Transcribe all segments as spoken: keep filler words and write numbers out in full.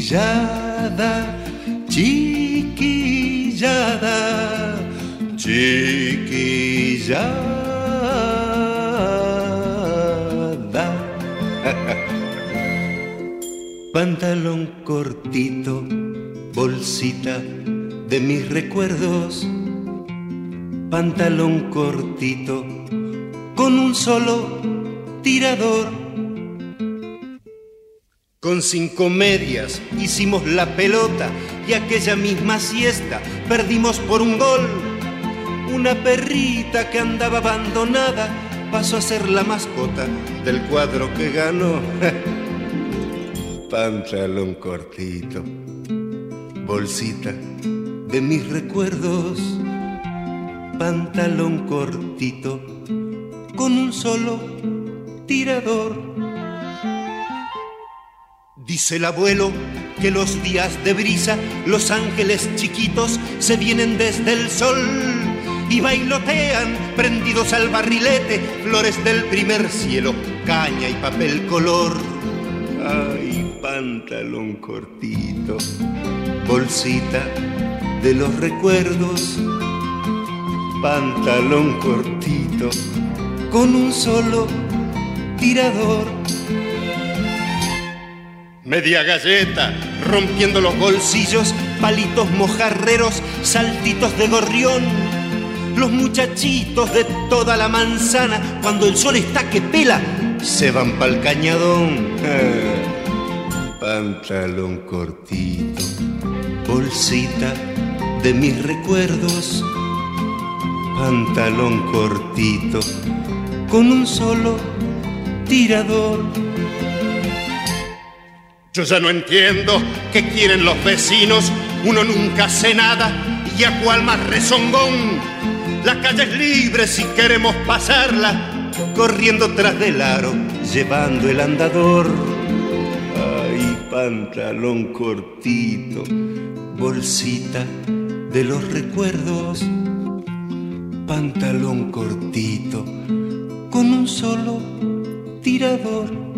Chiquillada, chiquillada, chiquillada. Pantalón cortito, bolsita de mis recuerdos. Pantalón cortito, con un solo tirador. Con cinco medias hicimos la pelota y aquella misma siesta perdimos por un gol. Una perrita que andaba abandonada pasó a ser la mascota del cuadro que ganó. Pantalón cortito, bolsita de mis recuerdos. Pantalón cortito, con un solo tirador. Dice el abuelo que los días de brisa los ángeles chiquitos se vienen desde el sol y bailotean prendidos al barrilete flores del primer cielo, caña y papel color. Ay, pantalón cortito, bolsita de los recuerdos. Pantalón cortito, con un solo tirador. Media galleta, rompiendo los bolsillos, palitos mojarreros, saltitos de gorrión. Los muchachitos de toda la manzana, cuando el sol está que pela, se van pa'l cañadón. Pantalón cortito, bolsita de mis recuerdos. Pantalón cortito, con un solo tirador. Yo ya no entiendo qué quieren los vecinos, uno nunca hace nada y a cual más rezongón. La calle es libre si queremos pasarla, corriendo tras del aro, llevando el andador. Ay, pantalón cortito, bolsita de los recuerdos. Pantalón cortito, con un solo tirador.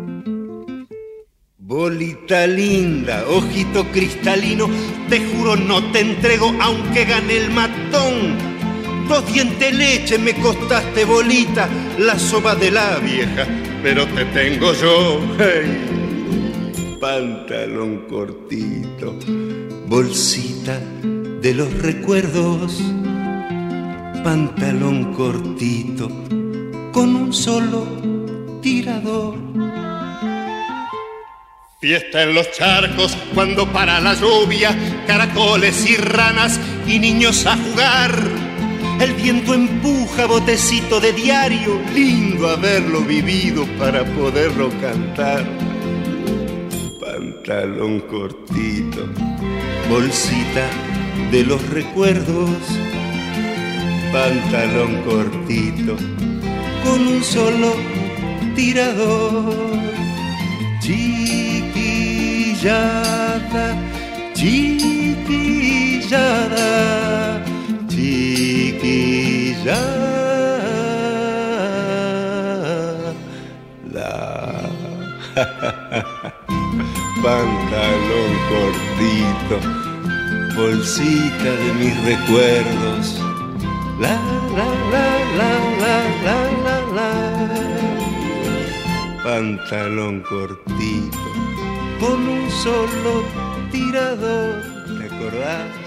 Bolita linda, ojito cristalino, te juro no te entrego aunque gane el matón. Dos dientes leche me costaste, bolita, la soba de la vieja, pero te tengo yo. Hey. Pantalón cortito, bolsita de los recuerdos. Pantalón cortito, con un solo tirador. Fiesta en los charcos cuando para la lluvia, caracoles y ranas y niños a jugar. El viento empuja botecito de diario, lindo haberlo vivido para poderlo cantar. Pantalón cortito, bolsita de los recuerdos. Pantalón cortito, con un solo tirador. Chiquillada, chiquillada, chiquillada. Pantalón cortito, bolsita de mis recuerdos. La, la, la, la, la, la, la, la. Pantalón cortito, con un solo tirador. ¿Te acordás?